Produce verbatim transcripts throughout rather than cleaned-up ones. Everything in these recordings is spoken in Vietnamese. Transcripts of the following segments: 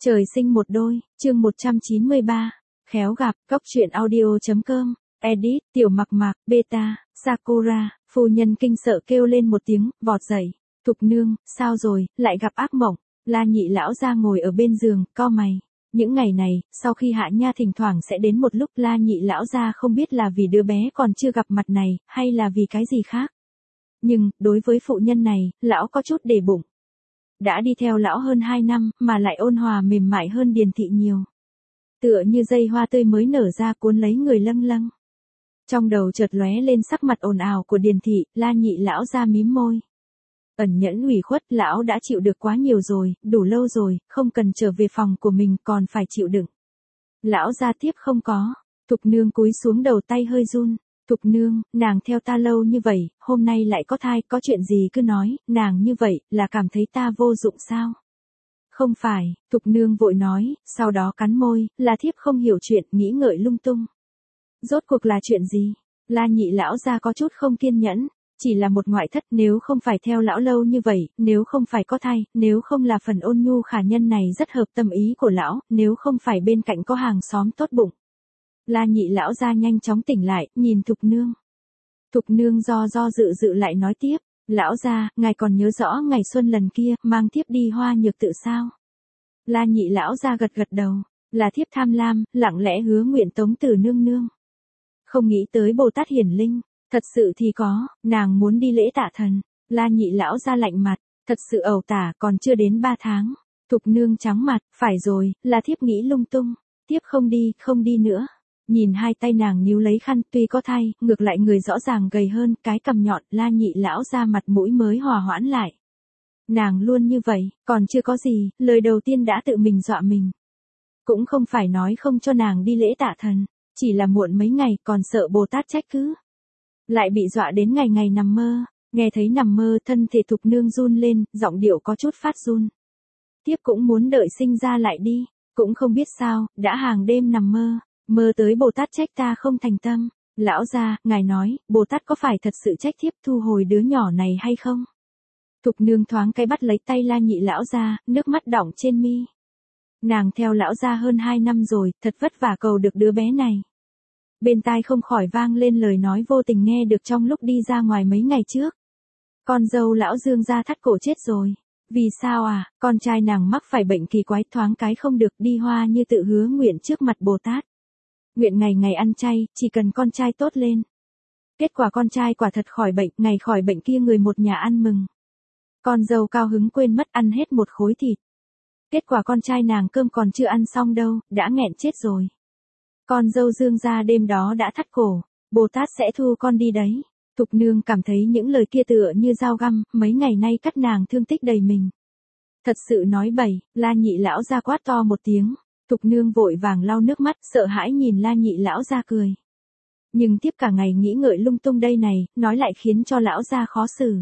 Trời sinh một đôi, chương một trăm chín mươi ba. Khéo gặp, cóc truyện audio chấm com, edit, tiểu mặc mặc, beta, Sakura, phu nhân kinh sợ kêu lên một tiếng, vọt dậy. Thục nương, sao rồi, lại gặp ác mộng. La nhị lão ra ngồi ở bên giường, cau mày. Những ngày này, sau khi hạ nha thỉnh thoảng sẽ đến một lúc la nhị lão ra không biết là vì đứa bé còn chưa gặp mặt này, hay là vì cái gì khác. Nhưng, đối với phụ nhân này, lão có chút để bụng. Đã đi theo lão hơn hai năm, mà lại ôn hòa mềm mại hơn Điền thị nhiều. Tựa như dây hoa tươi mới nở ra cuốn lấy người lâng lâng. Trong đầu chợt lóe lên sắc mặt ồn ào của Điền thị, la nhị lão ra mím môi. Ẩn nhẫn ủy khuất, lão đã chịu được quá nhiều rồi, đủ lâu rồi, không cần trở về phòng của mình còn phải chịu đựng. Lão ra tiếp không có, Thục nương cúi xuống đầu tay hơi run. Thục nương, nàng theo ta lâu như vậy, hôm nay lại có thai, có chuyện gì cứ nói, nàng như vậy, là cảm thấy ta vô dụng sao? Không phải, Thục nương vội nói, sau đó cắn môi, là thiếp không hiểu chuyện, nghĩ ngợi lung tung. Rốt cuộc là chuyện gì? La nhị lão ra có chút không kiên nhẫn, chỉ là một ngoại thất, nếu không phải theo lão lâu như vậy, nếu không phải có thai, nếu không là phần ôn nhu khả nhân này rất hợp tâm ý của lão, nếu không phải bên cạnh có hàng xóm tốt bụng. La nhị lão ra nhanh chóng tỉnh lại, nhìn Thục nương. Thục nương do do dự dự lại nói tiếp, lão ra, ngài còn nhớ rõ ngày xuân lần kia, mang thiếp đi Hoa Nhược Tự sao? La nhị lão ra gật gật đầu, là thiếp tham lam, lặng lẽ hứa nguyện tống từ nương nương. Không nghĩ tới Bồ Tát hiển linh, thật sự thì có, nàng muốn đi lễ tạ thần. La nhị lão ra lạnh mặt, thật sự ẩu tả, còn chưa đến ba tháng. Thục nương trắng mặt, phải rồi, là thiếp nghĩ lung tung, thiếp không đi, không đi nữa. Nhìn hai tay nàng níu lấy khăn, tuy có thai, ngược lại người rõ ràng gầy hơn, cái cằm nhọn, la nhị lão ra mặt mũi mới hòa hoãn lại. Nàng luôn như vậy, còn chưa có gì, lời đầu tiên đã tự mình dọa mình. Cũng không phải nói không cho nàng đi lễ tạ thần, chỉ là muộn mấy ngày, còn sợ Bồ Tát trách cứ. Lại bị dọa đến ngày ngày nằm mơ, nghe thấy nằm mơ thân thể Thục nương run lên, giọng điệu có chút phát run. Tiếp cũng muốn đợi sinh ra lại đi, cũng không biết sao, đã hàng đêm nằm mơ. Mơ tới Bồ Tát trách ta không thành tâm. Lão gia, ngài nói, Bồ Tát có phải thật sự trách thiếp thu hồi đứa nhỏ này hay không? Thục nương thoáng cái bắt lấy tay la nhị lão gia, nước mắt đọng trên mi. Nàng theo lão gia hơn hai năm rồi, thật vất vả cầu được đứa bé này. Bên tai không khỏi vang lên lời nói vô tình nghe được trong lúc đi ra ngoài mấy ngày trước. Con dâu lão Dương gia thắt cổ chết rồi. Vì sao à, con trai nàng mắc phải bệnh kỳ quái, thoáng cái không được đi Hoa Như Tự hứa nguyện trước mặt Bồ Tát. Nguyện ngày ngày ăn chay, chỉ cần con trai tốt lên. Kết quả con trai quả thật khỏi bệnh, ngày khỏi bệnh kia người một nhà ăn mừng. Con dâu cao hứng quên mất ăn hết một khối thịt. Kết quả con trai nàng cơm còn chưa ăn xong đâu, đã nghẹn chết rồi. Con dâu Dương gia đêm đó đã thắt cổ, Bồ Tát sẽ thu con đi đấy. Thục nương cảm thấy những lời kia tựa như dao găm, mấy ngày nay cắt nàng thương tích đầy mình. Thật sự nói bậy, la nhị lão ra quát to một tiếng. Thục nương vội vàng lau nước mắt, sợ hãi nhìn la nhị lão ra cười. Nhưng tiếp cả ngày nghĩ ngợi lung tung đây này, nói lại khiến cho lão ra khó xử.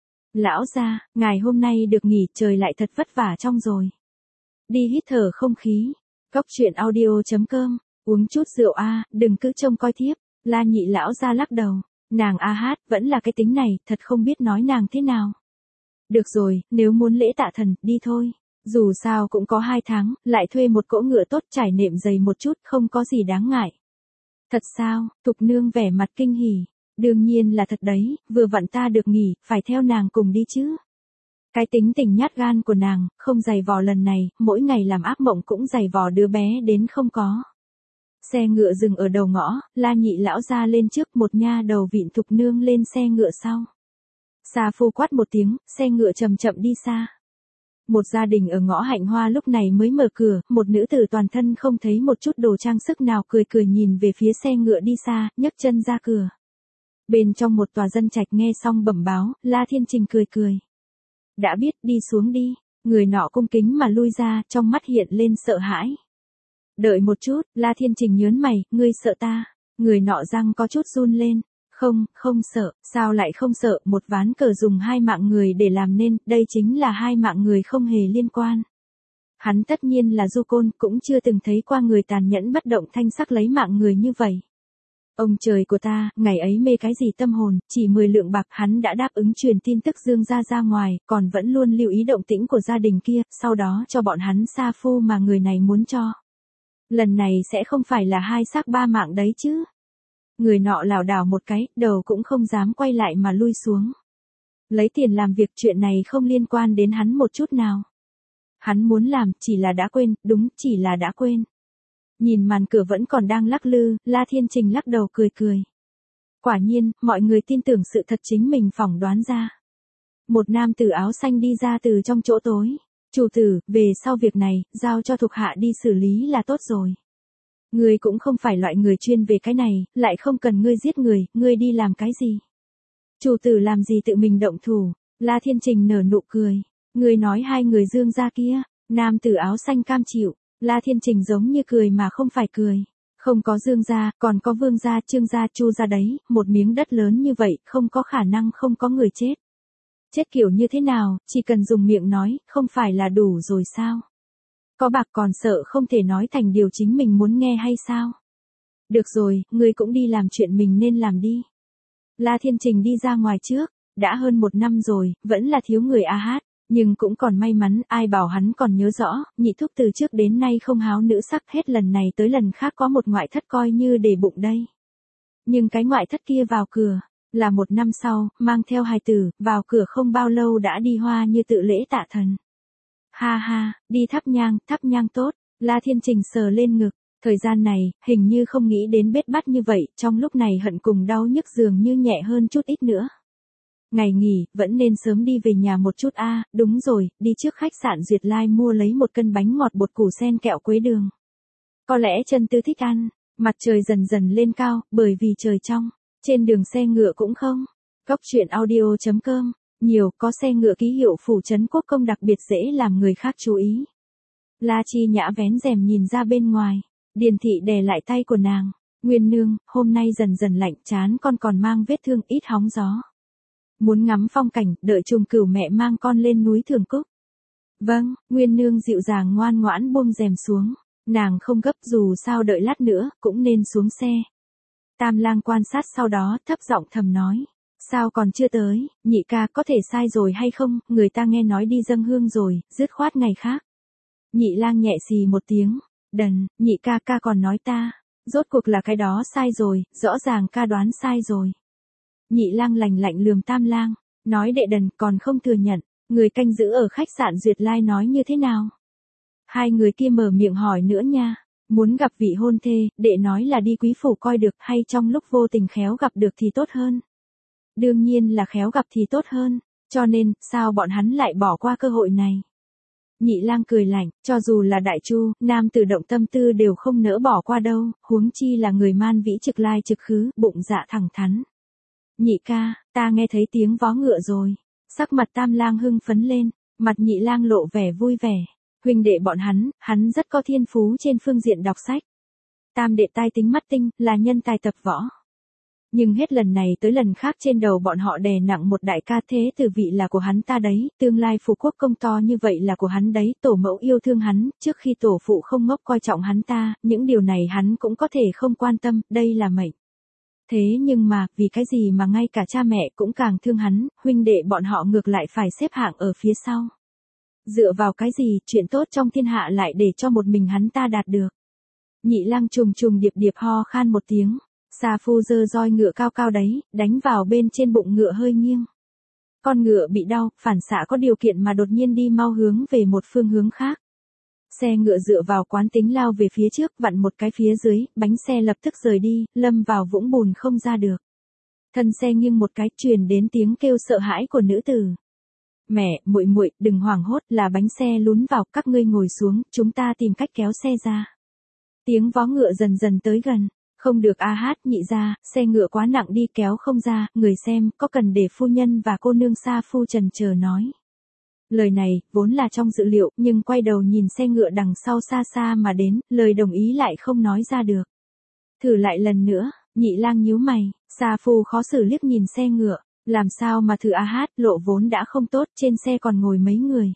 Lão ra, ngài hôm nay được nghỉ, trời lại thật vất vả trong rồi. Đi hít thở không khí. Cóc truyện audio chấm com, uống chút rượu a, đừng cứ trông coi thiếp. La nhị lão ra lắc đầu. Nàng a hát, vẫn là cái tính này, thật không biết nói nàng thế nào. Được rồi, nếu muốn lễ tạ thần, đi thôi. Dù sao cũng có hai tháng, lại thuê một cỗ ngựa tốt trải nệm dày một chút, không có gì đáng ngại. Thật sao? Thục nương vẻ mặt kinh hỉ. Đương nhiên là thật đấy, vừa vặn ta được nghỉ, phải theo nàng cùng đi chứ. Cái tính tình nhát gan của nàng, không giày vò lần này, mỗi ngày làm ác mộng cũng giày vò đứa bé đến không có. Xe ngựa dừng ở đầu ngõ, la nhị lão ra lên trước, một nha đầu vịn Thục nương lên xe ngựa sau. Sa phu quát một tiếng, xe ngựa chậm chậm đi xa. Một gia đình ở ngõ Hạnh Hoa lúc này mới mở cửa, một nữ tử toàn thân không thấy một chút đồ trang sức nào cười cười nhìn về phía xe ngựa đi xa, nhấc chân ra cửa. Bên trong một tòa dân trạch nghe xong bẩm báo, La Thiên Trình cười cười. Đã biết, đi xuống đi. Người nọ cung kính mà lui ra, trong mắt hiện lên sợ hãi. Đợi một chút, La Thiên Trình nhớn mày, ngươi sợ ta. Người nọ răng có chút run lên. Không, không sợ, sao lại không sợ, một ván cờ dùng hai mạng người để làm nên, đây chính là hai mạng người không hề liên quan. Hắn tất nhiên là du côn, cũng chưa từng thấy qua người tàn nhẫn bất động thanh sắc lấy mạng người như vậy. Ông trời của ta, ngày ấy mê cái gì tâm hồn, chỉ mười lượng bạc hắn đã đáp ứng truyền tin tức Dương gia ra ngoài, còn vẫn luôn lưu ý động tĩnh của gia đình kia, sau đó cho bọn hắn sa phu mà người này muốn cho. Lần này sẽ không phải là hai xác ba mạng đấy chứ. Người nọ lảo đảo một cái, đầu cũng không dám quay lại mà lui xuống. Lấy tiền làm việc, chuyện này không liên quan đến hắn một chút nào. Hắn muốn làm, chỉ là đã quên, đúng, chỉ là đã quên. Nhìn màn cửa vẫn còn đang lắc lư, La Thiên Trình lắc đầu cười cười. Quả nhiên, mọi người tin tưởng sự thật chính mình phỏng đoán ra. Một nam tử áo xanh đi ra từ trong chỗ tối. Chủ tử, về sau việc này, giao cho thuộc hạ đi xử lý là tốt rồi. Ngươi cũng không phải loại người chuyên về cái này, lại không cần ngươi giết người, ngươi đi làm cái gì? Chủ tử làm gì tự mình động thủ? La Thiên Trình nở nụ cười. Ngươi nói hai người Dương gia kia, nam tử áo xanh cam chịu. La Thiên Trình giống như cười mà không phải cười. Không có Dương gia, còn có Vương gia, Trương gia, Chu gia đấy, một miếng đất lớn như vậy, không có khả năng không có người chết. Chết kiểu như thế nào, chỉ cần dùng miệng nói, không phải là đủ rồi sao? Có bạc còn sợ không thể nói thành điều chính mình muốn nghe hay sao? Được rồi, ngươi cũng đi làm chuyện mình nên làm đi. La Thiên Trình đi ra ngoài trước, đã hơn một năm rồi, vẫn là thiếu người a hát, nhưng cũng còn may mắn, ai bảo hắn còn nhớ rõ, nhị thúc từ trước đến nay không háo nữ sắc, hết lần này tới lần khác có một ngoại thất coi như để bụng đây. Nhưng cái ngoại thất kia vào cửa, là một năm sau, mang theo hài tử, vào cửa không bao lâu đã đi hoa như tự lễ tạ thần. Ha ha, đi thắp nhang, thắp nhang tốt, La Thiên Trình sờ lên ngực, thời gian này, hình như không nghĩ đến bết bát như vậy, trong lúc này hận cùng đau nhức dường như nhẹ hơn chút ít nữa. Ngày nghỉ, vẫn nên sớm đi về nhà một chút a à, đúng rồi, đi trước khách sạn Duyệt Lai mua lấy một cân bánh ngọt bột củ sen kẹo quế đường. Có lẽ Trân Tư thích ăn, mặt trời dần dần lên cao, bởi vì trời trong, trên đường xe ngựa cũng không. Góc truyện audio chấm com, nhiều, có xe ngựa ký hiệu phủ trấn quốc công đặc biệt dễ làm người khác chú ý. La Chi Nhã vén rèm nhìn ra bên ngoài, Điền Thị đè lại tay của nàng, Nguyên nương, hôm nay dần dần lạnh, chán con còn mang vết thương, ít hóng gió. Muốn ngắm phong cảnh, đợi trùng cửu mẹ mang con lên núi Thường Cúc. Vâng, Nguyên nương dịu dàng ngoan ngoãn buông rèm xuống, nàng không gấp, dù sao đợi lát nữa, cũng nên xuống xe. Tam Lang quan sát sau đó, thấp giọng thầm nói. Sao còn chưa tới, nhị ca có thể sai rồi hay không, người ta nghe nói đi dâng hương rồi, dứt khoát ngày khác. Nhị Lang nhẹ xì một tiếng, đần, nhị ca ca còn nói ta, rốt cuộc là cái đó sai rồi, rõ ràng ca đoán sai rồi. Nhị Lang lạnh lạnh lườm Tam Lang, nói đệ đần còn không thừa nhận, người canh giữ ở khách sạn Duyệt Lai nói như thế nào. Hai người kia mở miệng hỏi nữa nha, muốn gặp vị hôn thê, đệ nói là đi quý phủ coi được hay trong lúc vô tình khéo gặp được thì tốt hơn. Đương nhiên là khéo gặp thì tốt hơn, cho nên, sao bọn hắn lại bỏ qua cơ hội này? Nhị Lang cười lạnh, cho dù là đại chu, nam tử động tâm tư đều không nỡ bỏ qua đâu, huống chi là người man vĩ trực lai trực khứ, bụng dạ thẳng thắn. Nhị ca, ta nghe thấy tiếng vó ngựa rồi. Sắc mặt Tam Lang hưng phấn lên, mặt Nhị Lang lộ vẻ vui vẻ. Huynh đệ bọn hắn, hắn rất có thiên phú trên phương diện đọc sách. Tam đệ tai tính mắt tinh, là nhân tài tập võ. Nhưng hết lần này tới lần khác trên đầu bọn họ đè nặng một đại ca, thế tử vị là của hắn ta đấy, tương lai phú quốc công to như vậy là của hắn đấy, tổ mẫu yêu thương hắn, trước khi tổ phụ không ngốc coi trọng hắn ta, những điều này hắn cũng có thể không quan tâm, đây là mệnh. Thế nhưng mà, vì cái gì mà ngay cả cha mẹ cũng càng thương hắn, huynh đệ bọn họ ngược lại phải xếp hạng ở phía sau. Dựa vào cái gì, chuyện tốt trong thiên hạ lại để cho một mình hắn ta đạt được. Nhị Lang trùng trùng điệp điệp ho khan một tiếng. Sa phu giơ roi ngựa cao cao đấy, đánh vào bên trên bụng ngựa hơi nghiêng. Con ngựa bị đau, phản xạ có điều kiện mà đột nhiên đi mau hướng về một phương hướng khác. Xe ngựa dựa vào quán tính lao về phía trước, vặn một cái phía dưới, bánh xe lập tức rời đi, lâm vào vũng bùn không ra được. Thân xe nghiêng một cái, truyền đến tiếng kêu sợ hãi của nữ tử. Mẹ, muội muội, đừng hoảng hốt, là bánh xe lún vào, các ngươi ngồi xuống, chúng ta tìm cách kéo xe ra. Tiếng vó ngựa dần dần tới gần. Không được a hát, nhị ra, xe ngựa quá nặng đi kéo không ra, người xem, có cần để phu nhân và cô nương Sa phu trần chờ nói. Lời này, vốn là trong dự liệu, nhưng quay đầu nhìn xe ngựa đằng sau xa xa mà đến, lời đồng ý lại không nói ra được. Thử lại lần nữa, Nhị Lang nhíu mày, Sa phu khó xử liếc nhìn xe ngựa, làm sao mà thử a hát, lộ vốn đã không tốt, trên xe còn ngồi mấy người.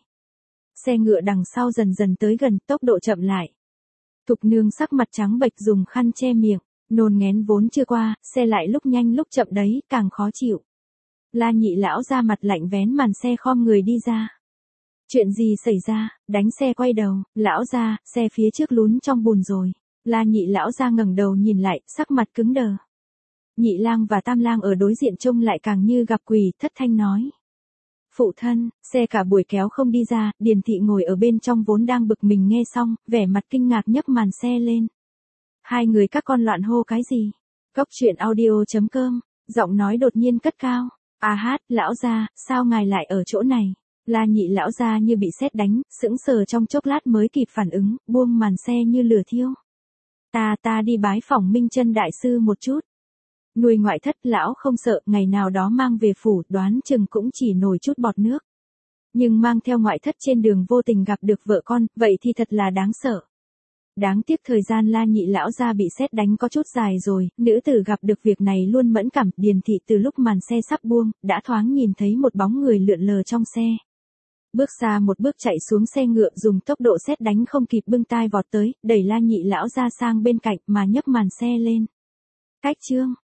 Xe ngựa đằng sau dần dần tới gần, tốc độ chậm lại. Thục nương sắc mặt trắng bệch dùng khăn che miệng. Nôn nghén vốn chưa qua, xe lại lúc nhanh lúc chậm đấy, càng khó chịu. La Nhị lão ra mặt lạnh vén màn xe khom người đi ra. Chuyện gì xảy ra? Đánh xe quay đầu, lão ra, xe phía trước lún trong bùn rồi. La Nhị lão ra ngẩng đầu nhìn lại, sắc mặt cứng đờ. Nhị lang và Tam lang ở đối diện trông lại càng như gặp quỷ, thất thanh nói. Phụ thân, xe cả buổi kéo không đi ra, Điền thị ngồi ở bên trong vốn đang bực mình nghe xong, vẻ mặt kinh ngạc nhấc màn xe lên. Hai người các con loạn hô cái gì? Cốc truyện audio chấm com, giọng nói đột nhiên cất cao. À hát, lão gia, sao ngài lại ở chỗ này? La Nhị lão gia như bị sét đánh, sững sờ trong chốc lát mới kịp phản ứng, buông màn xe như lửa thiêu. Ta ta đi bái phỏng Minh Chân đại sư một chút. Nuôi ngoại thất lão không sợ, ngày nào đó mang về phủ, đoán chừng cũng chỉ nổi chút bọt nước. Nhưng mang theo ngoại thất trên đường vô tình gặp được vợ con, vậy thì thật là đáng sợ. Đáng tiếc thời gian La Nhị lão gia bị sét đánh có chút dài rồi, nữ tử gặp được việc này luôn mẫn cảm. Điền thị từ lúc màn xe sắp buông, đã thoáng nhìn thấy một bóng người lượn lờ trong xe. Bước xa một bước chạy xuống xe ngựa, dùng tốc độ sét đánh không kịp bưng tai vọt tới, đẩy La Nhị lão gia sang bên cạnh mà nhấc màn xe lên. Cách chương